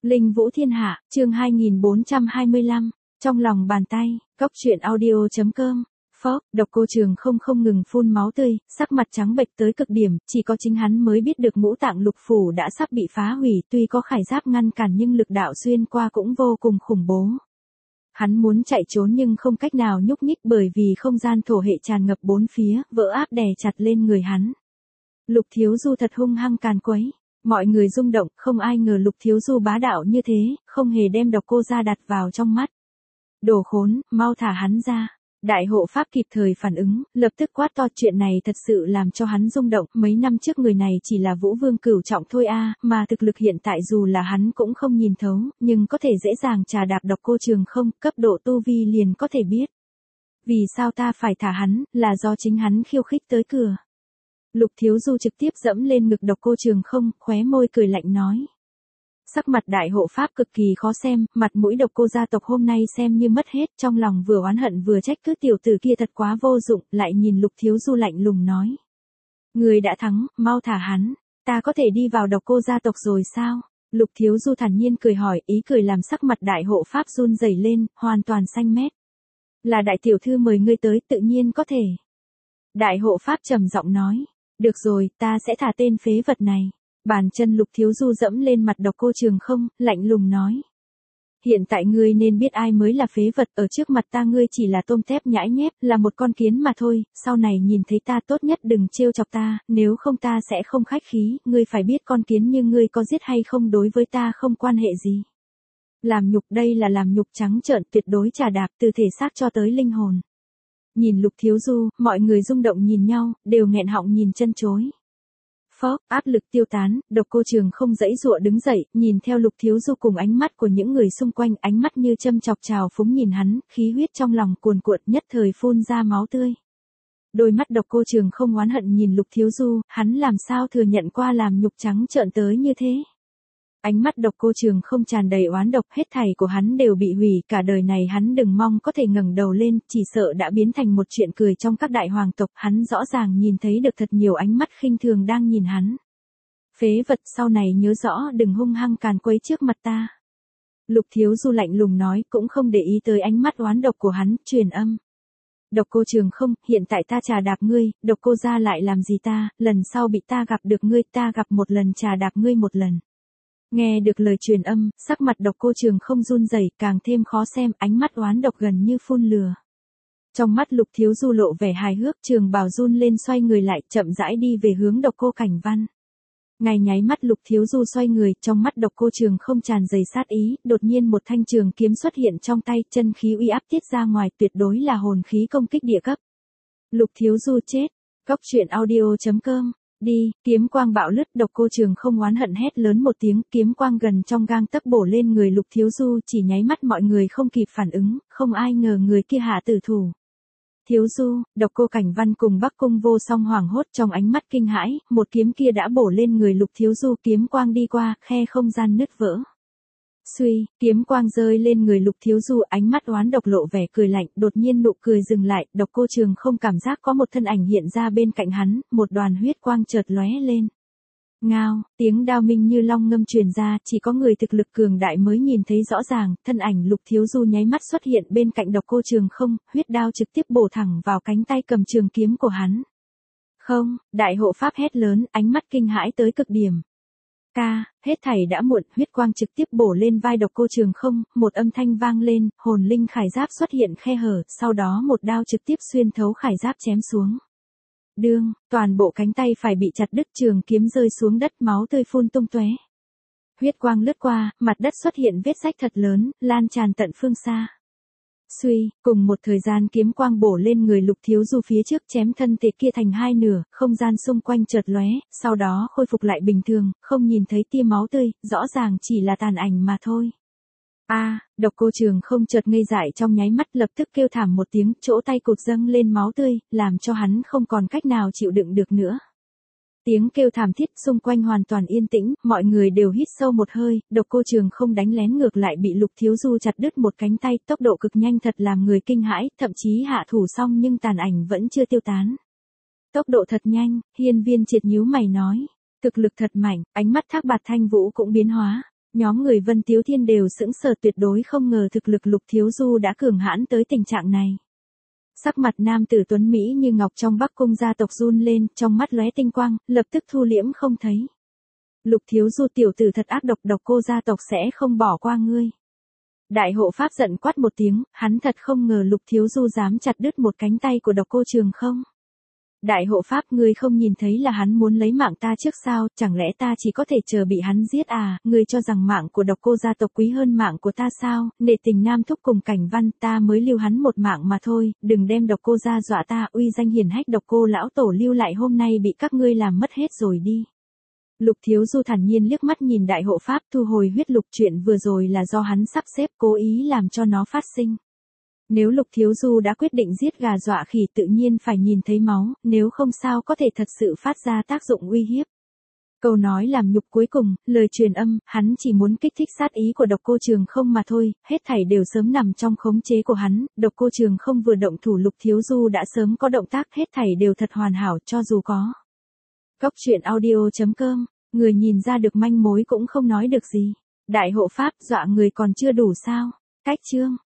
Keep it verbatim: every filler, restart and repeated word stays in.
Linh Vũ Thiên Hạ, chương hai nghìn bốn trăm hai mươi lăm, trong lòng bàn tay, cốc truyện audio chấm com. Phó, Độc Cô Trường không không ngừng phun máu tươi, sắc mặt trắng bệch tới cực điểm, chỉ có chính hắn mới biết được ngũ tạng lục phủ đã sắp bị phá hủy, tuy có khải giáp ngăn cản nhưng lực đạo xuyên qua cũng vô cùng khủng bố. Hắn muốn chạy trốn nhưng không cách nào nhúc nhích bởi vì không gian thổ hệ tràn ngập bốn phía, vỡ áp đè chặt lên người hắn. Lục Thiếu Du thật hung hăng càn quấy. Mọi người rung động, không ai ngờ Lục Thiếu Du bá đạo như thế, không hề đem Độc Cô gia đặt vào trong mắt. Đồ khốn, mau thả hắn ra. Đại hộ pháp kịp thời phản ứng, lập tức quát to, chuyện này thật sự làm cho hắn rung động, mấy năm trước người này chỉ là Vũ Vương cửu trọng thôi a, mà thực lực hiện tại dù là hắn cũng không nhìn thấu, nhưng có thể dễ dàng trà đạp Độc Cô Trường không, cấp độ tu vi liền có thể biết. Vì sao ta phải thả hắn, là do chính hắn khiêu khích tới cửa. Lục Thiếu Du trực tiếp dẫm lên ngực Độc Cô Trường không, khóe môi cười lạnh nói. Sắc mặt đại hộ pháp cực kỳ khó xem, mặt mũi Độc Cô gia tộc hôm nay xem như mất hết, trong lòng vừa oán hận vừa trách cứ tiểu tử kia thật quá vô dụng, lại nhìn Lục Thiếu Du lạnh lùng nói. Người đã thắng, mau thả hắn, ta có thể đi vào Độc Cô gia tộc rồi sao? Lục Thiếu Du thản nhiên cười hỏi, ý cười làm sắc mặt đại hộ pháp run rẩy lên, hoàn toàn xanh mét. Là đại tiểu thư mời ngươi tới, tự nhiên có thể. Đại hộ pháp trầm giọng nói. Được rồi, ta sẽ thả tên phế vật này. Bàn chân Lục Thiếu Du dẫm lên mặt Độc Cô Trường không, lạnh lùng nói. Hiện tại ngươi nên biết ai mới là phế vật, ở trước mặt ta ngươi chỉ là tôm tép nhãi nhép, là một con kiến mà thôi, sau này nhìn thấy ta tốt nhất đừng trêu chọc ta, nếu không ta sẽ không khách khí, ngươi phải biết con kiến như ngươi có giết hay không đối với ta không quan hệ gì. Làm nhục đây là làm nhục trắng trợn, tuyệt đối trà đạp từ thể xác cho tới linh hồn. Nhìn Lục Thiếu Du, mọi người rung động nhìn nhau, đều nghẹn họng nhìn chân chối. Phó, áp lực tiêu tán, Độc Cô Trường không dãy dụa đứng dậy, nhìn theo Lục Thiếu Du cùng ánh mắt của những người xung quanh, ánh mắt như châm chọc trào phúng nhìn hắn, khí huyết trong lòng cuồn cuộn nhất thời phun ra máu tươi. Đôi mắt Độc Cô Trường không oán hận nhìn Lục Thiếu Du, hắn làm sao thừa nhận qua làm nhục trắng trợn tới như thế. Ánh mắt Độc Cô Trường không tràn đầy oán độc, hết thảy của hắn đều bị hủy, cả đời này hắn đừng mong có thể ngẩng đầu lên, chỉ sợ đã biến thành một chuyện cười trong các đại hoàng tộc, hắn rõ ràng nhìn thấy được thật nhiều ánh mắt khinh thường đang nhìn hắn. Phế vật, sau này nhớ rõ đừng hung hăng càn quấy trước mặt ta. Lục Thiếu Du lạnh lùng nói, cũng không để ý tới ánh mắt oán độc của hắn, truyền âm. Độc Cô Trường không, hiện tại ta trà đạp ngươi, Độc Cô gia lại làm gì ta, lần sau bị ta gặp được ngươi, ta gặp một lần trà đạp ngươi một lần. Nghe được lời truyền âm, sắc mặt Độc Cô Trường không run rẩy, càng thêm khó xem, ánh mắt oán độc gần như phun lửa. Trong mắt Lục Thiếu Du lộ vẻ hài hước, trường bào run lên xoay người lại, chậm rãi đi về hướng Độc Cô Cảnh Văn. Ngay nháy mắt Lục Thiếu Du xoay người, trong mắt Độc Cô Trường không tràn đầy sát ý, đột nhiên một thanh trường kiếm xuất hiện trong tay, chân khí uy áp tiết ra ngoài, tuyệt đối là hồn khí công kích địa cấp. Lục Thiếu Du chết. Cốc truyện audio chấm com. Đi, kiếm quang bạo lướt, Độc Cô Trường không oán hận hét lớn một tiếng, kiếm quang gần trong gang tấc bổ lên người Lục Thiếu Du, chỉ nháy mắt mọi người không kịp phản ứng, không ai ngờ người kia hạ tử thủ. Thiếu Du, Độc Cô Cảnh Văn cùng Bắc Cung Vô Song hoảng hốt trong ánh mắt kinh hãi, một kiếm kia đã bổ lên người Lục Thiếu Du, kiếm quang đi qua, khe không gian nứt vỡ. Suy, kiếm quang rơi lên người Lục Thiếu Du, ánh mắt oán độc lộ vẻ cười lạnh, đột nhiên nụ cười dừng lại, Độc Cô Trường không cảm giác có một thân ảnh hiện ra bên cạnh hắn, một đoàn huyết quang chợt lóe lên. Ngao, tiếng đao minh như long ngâm truyền ra, chỉ có người thực lực cường đại mới nhìn thấy rõ ràng, thân ảnh Lục Thiếu Du nháy mắt xuất hiện bên cạnh Độc Cô Trường không, huyết đao trực tiếp bổ thẳng vào cánh tay cầm trường kiếm của hắn. Không, đại hộ pháp hét lớn, ánh mắt kinh hãi tới cực điểm. Ca, hết thảy đã muộn, huyết quang trực tiếp bổ lên vai Độc Cô Trường không, một âm thanh vang lên, hồn linh khải giáp xuất hiện khe hở, sau đó một đao trực tiếp xuyên thấu khải giáp chém xuống. Đương, toàn bộ cánh tay phải bị chặt đứt, trường kiếm rơi xuống đất, máu tươi phun tung tóe. Huyết quang lướt qua, mặt đất xuất hiện vết rách thật lớn, lan tràn tận phương xa. Suy, cùng một thời gian kiếm quang bổ lên người Lục Thiếu Du phía trước, chém thân thể kia thành hai nửa, không gian xung quanh chợt lóe, sau đó khôi phục lại bình thường, không nhìn thấy tia máu tươi, rõ ràng chỉ là tàn ảnh mà thôi. A, à, Độc Cô Trường không chợt ngây dại trong nháy mắt, lập tức kêu thảm một tiếng, chỗ tay cụt dâng lên máu tươi, làm cho hắn không còn cách nào chịu đựng được nữa. Tiếng kêu thảm thiết, xung quanh hoàn toàn yên tĩnh, mọi người đều hít sâu một hơi, Độc Cô Trường không đánh lén ngược lại bị Lục Thiếu Du chặt đứt một cánh tay, tốc độ cực nhanh thật làm người kinh hãi, thậm chí hạ thủ xong nhưng tàn ảnh vẫn chưa tiêu tán. Tốc độ thật nhanh, Hiên Viên Triệt nhíu mày nói, thực lực thật mạnh, ánh mắt Thác Bạt Thanh Vũ cũng biến hóa. Nhóm người Vân Tiếu Thiên đều sững sờ, tuyệt đối không ngờ thực lực Lục Thiếu Du đã cường hãn tới tình trạng này. Sắc mặt nam tử tuấn Mỹ như ngọc trong Bắc Cung gia tộc run lên, trong mắt lóe tinh quang, lập tức thu liễm không thấy. Lục Thiếu Du tiểu tử thật ác độc, Độc Cô gia tộc sẽ không bỏ qua ngươi. Đại hộ pháp giận quát một tiếng, hắn thật không ngờ Lục Thiếu Du dám chặt đứt một cánh tay của Độc Cô Trường Không. Đại hộ pháp, ngươi không nhìn thấy là hắn muốn lấy mạng ta trước sao, chẳng lẽ ta chỉ có thể chờ bị hắn giết à, ngươi cho rằng mạng của Độc Cô gia tộc quý hơn mạng của ta sao, nể tình Nam Thúc cùng Cảnh Văn ta mới lưu hắn một mạng mà thôi, đừng đem Độc Cô gia dọa ta, uy danh hiển hách Độc Cô lão tổ lưu lại hôm nay bị các ngươi làm mất hết rồi đi. Lục Thiếu Du thản nhiên liếc mắt nhìn đại hộ pháp, thu hồi huyết lục, chuyện vừa rồi là do hắn sắp xếp cố ý làm cho nó phát sinh. Nếu Lục Thiếu Du đã quyết định giết gà dọa khỉ tự nhiên phải nhìn thấy máu, nếu không sao có thể thật sự phát ra tác dụng uy hiếp. Câu nói làm nhục cuối cùng, lời truyền âm, hắn chỉ muốn kích thích sát ý của Độc Cô Trường Không mà thôi, hết thảy đều sớm nằm trong khống chế của hắn, Độc Cô Trường Không vừa động thủ Lục Thiếu Du đã sớm có động tác, hết thảy đều thật hoàn hảo cho dù có. Góc truyện audio chấm com, người nhìn ra được manh mối cũng không nói được gì. Đại hộ pháp, dọa người còn chưa đủ sao? Cách chương